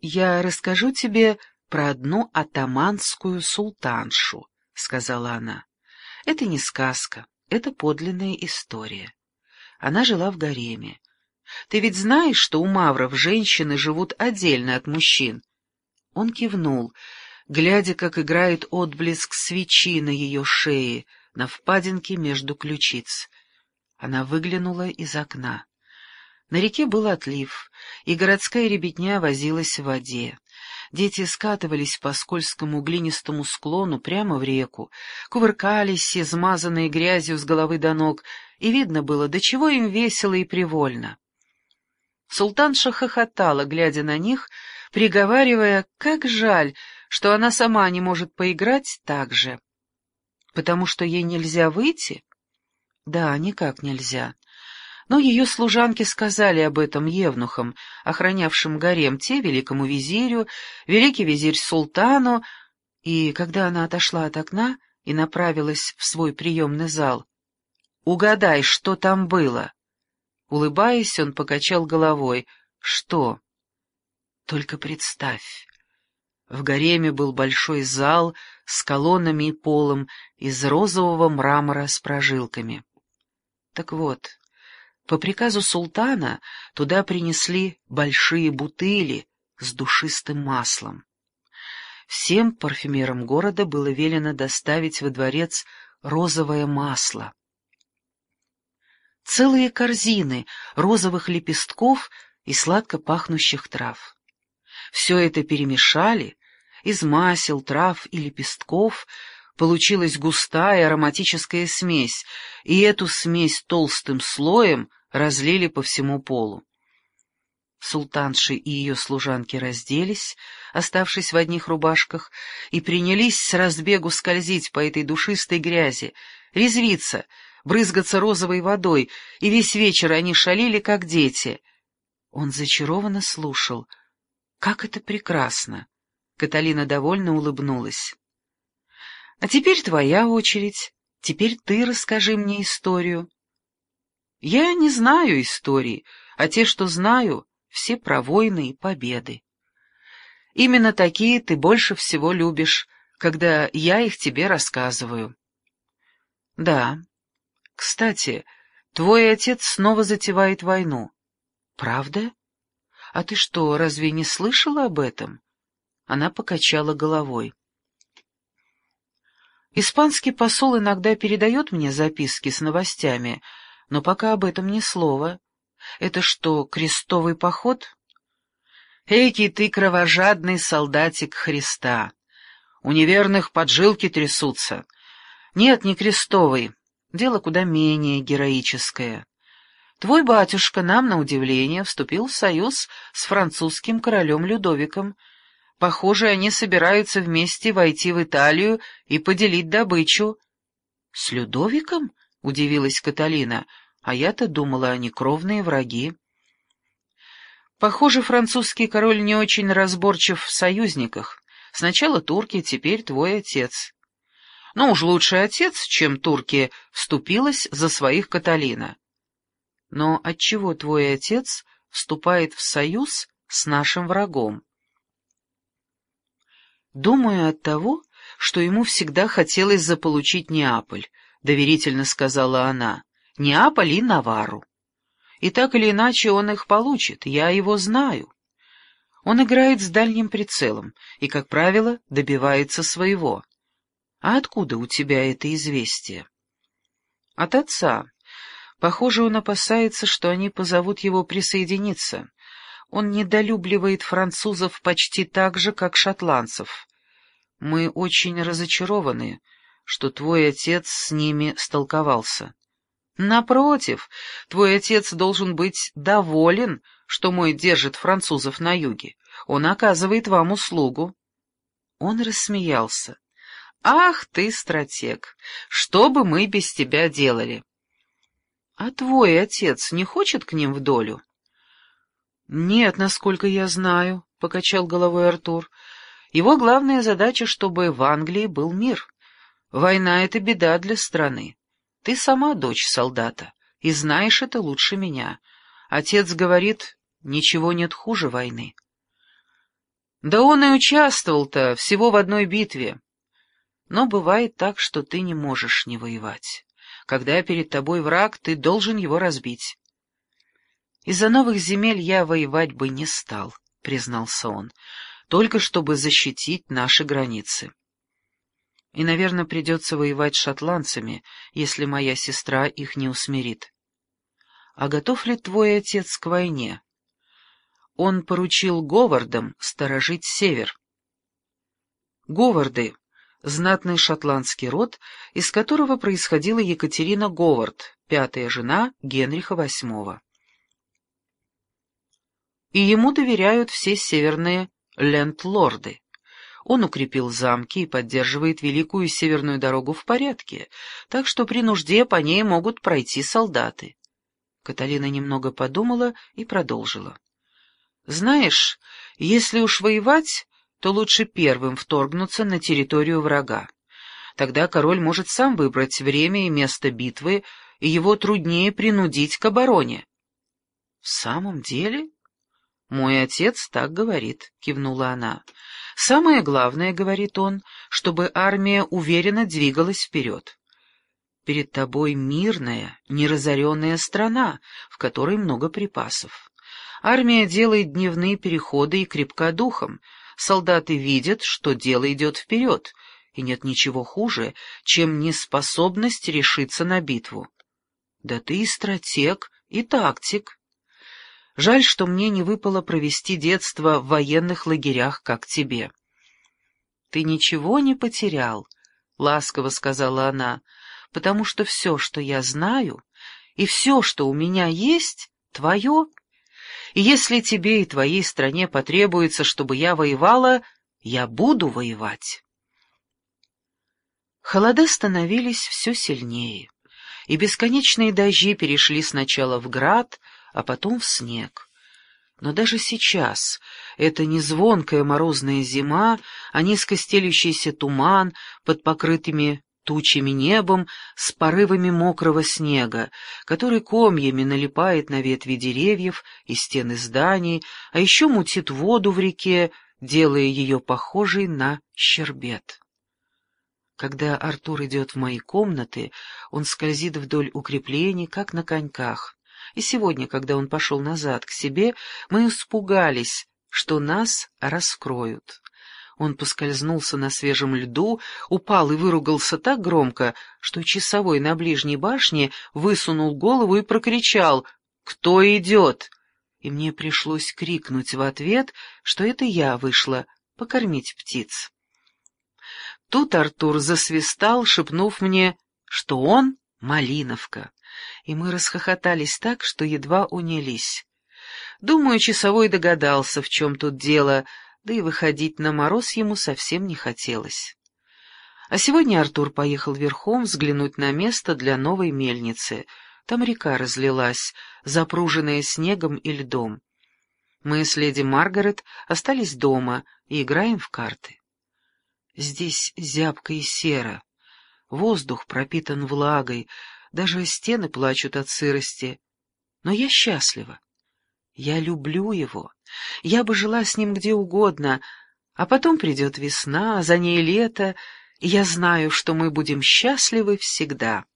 «Я расскажу тебе про одну атаманскую султаншу», — сказала она. «Это не сказка, это подлинная история. Она жила в гареме. Ты ведь знаешь, что у мавров женщины живут отдельно от мужчин?» Он кивнул, глядя, как играет отблеск свечи на ее шее, на впадинке между ключиц. Она выглянула из окна. На реке был отлив, и городская ребятня возилась в воде. Дети скатывались по скользкому глинистому склону прямо в реку, кувыркались, измазанные грязью с головы до ног, и видно было, до чего им весело и привольно. Султанша хохотала, глядя на них, приговаривая, как жаль, что она сама не может поиграть так же. Потому что ей нельзя выйти? Да, никак нельзя. Но ее служанки сказали об этом евнухам, охранявшим гарем, те великому визирю, великий визирь султану, и когда она отошла от окна и направилась в свой приемный зал, «Угадай, что там было?» Улыбаясь, он покачал головой. «Что?» «Только представь». В гареме был большой зал с колоннами и полом из розового мрамора с прожилками. Так вот, по приказу султана туда принесли большие бутыли с душистым маслом. Всем парфюмерам города было велено доставить во дворец розовое масло. Целые корзины розовых лепестков и сладко пахнущих трав. Все это перемешали, из масел, трав и лепестков получилась густая ароматическая смесь, и эту смесь толстым слоем разлили по всему полу. Султанши и ее служанки разделись, оставшись в одних рубашках, и принялись с разбегу скользить по этой душистой грязи, резвиться, брызгаться розовой водой, и весь вечер они шалили, как дети. Он зачарованно слушал. «Как это прекрасно!» Каталина довольно улыбнулась. «А теперь твоя очередь. Теперь ты расскажи мне историю». «Я не знаю истории, а те, что знаю, все про войны и победы. Именно такие ты больше всего любишь, когда я их тебе рассказываю». «Да. Кстати, твой отец снова затевает войну». «Правда? А ты что, разве не слышала об этом?» Она покачала головой. «Испанский посол иногда передает мне записки с новостями, но пока об этом ни слова. Это что, крестовый поход?» «Эки ты кровожадный солдатик Христа! У неверных поджилки трясутся. Нет, не крестовый, дело куда менее героическое. Твой батюшка нам, на удивление, вступил в союз с французским королем Людовиком. Похоже, они собираются вместе войти в Италию и поделить добычу». «С Людовиком?» — удивилась Каталина. «А я-то думала, они кровные враги». «Похоже, французский король не очень разборчив в союзниках. Сначала турки, теперь твой отец». «Ну уж лучше отец, чем турки, вступилась за своих Каталина». «Но отчего твой отец вступает в союз с нашим врагом?» «Думаю, от того, что ему всегда хотелось заполучить Неаполь», — доверительно сказала она. «Неаполь и Наварру. И так или иначе он их получит, я его знаю. Он играет с дальним прицелом и, как правило, добивается своего. А откуда у тебя это известие?» «От отца. Похоже, он опасается, что они позовут его присоединиться. Он недолюбливает французов почти так же, как шотландцев. Мы очень разочарованы, что твой отец с ними столковался. Напротив, твой отец должен быть доволен, что мой держит французов на юге. Он оказывает вам услугу». Он рассмеялся. «Ах ты, стратег! Что бы мы без тебя делали?» «А твой отец не хочет к ним в долю?» «Нет, насколько я знаю», — покачал головой Артур. «Его главная задача, чтобы в Англии был мир. Война — это беда для страны. Ты сама дочь солдата, и знаешь это лучше меня. Отец говорит, ничего нет хуже войны». Да он и участвовал-то всего в одной битве. Но бывает так, что ты не можешь не воевать. Когда перед тобой враг, ты должен его разбить. Из-за новых земель я воевать бы не стал, признался он, только чтобы защитить наши границы. И, наверное, придется воевать с шотландцами, если моя сестра их не усмирит. А готов ли твой отец к войне? Он поручил Говардам сторожить север. Говарды — знатный шотландский род, из которого происходила Екатерина Говард, пятая жена Генриха VIII. И ему доверяют все северные лендлорды. Он укрепил замки и поддерживает Великую Северную дорогу в порядке, так что при нужде по ней могут пройти солдаты. Каталина немного подумала и продолжила. «Знаешь, если уж воевать, то лучше первым вторгнуться на территорию врага. Тогда король может сам выбрать время и место битвы, и его труднее принудить к обороне». «В самом деле?» «Мой отец так говорит», — кивнула она. «Самое главное, — говорит он, — чтобы армия уверенно двигалась вперед. Перед тобой мирная, неразоренная страна, в которой много припасов. Армия делает дневные переходы и крепка духом. Солдаты видят, что дело идет вперед, и нет ничего хуже, чем неспособность решиться на битву. Да ты и стратег, и тактик. Жаль, что мне не выпало провести детство в военных лагерях, как тебе». «Ты ничего не потерял», — ласково сказала она, — «потому что все, что я знаю, и все, что у меня есть, твое. И если тебе и твоей стране потребуется, чтобы я воевала, я буду воевать». Холода становились все сильнее, и бесконечные дожди перешли сначала в град, а потом в снег. Но даже сейчас это не звонкая морозная зима, а низко стелющийся туман под покрытыми тучами небом с порывами мокрого снега, который комьями налипает на ветви деревьев и стены зданий, а еще мутит воду в реке, делая ее похожей на щербет. Когда Артур идет в мои комнаты, он скользит вдоль укреплений, как на коньках. И сегодня, когда он пошел назад к себе, мы испугались, что нас раскроют. Он поскользнулся на свежем льду, упал и выругался так громко, что часовой на ближней башне высунул голову и прокричал: «Кто идет?» И мне пришлось крикнуть в ответ, что это я вышла покормить птиц. Тут Артур засвистал, шепнув мне, что он Малиновка, и мы расхохотались так, что едва унялись. Думаю, часовой догадался, в чем тут дело, да и выходить на мороз ему совсем не хотелось. А сегодня Артур поехал верхом взглянуть на место для новой мельницы. Там река разлилась, запруженная снегом и льдом. Мы с леди Маргарет остались дома и играем в карты. Здесь зябко и серо, воздух пропитан влагой, даже стены плачут от сырости. Но я счастлива. Я люблю его. Я бы жила с ним где угодно, а потом придет весна, а за ней лето, и я знаю, что мы будем счастливы всегда.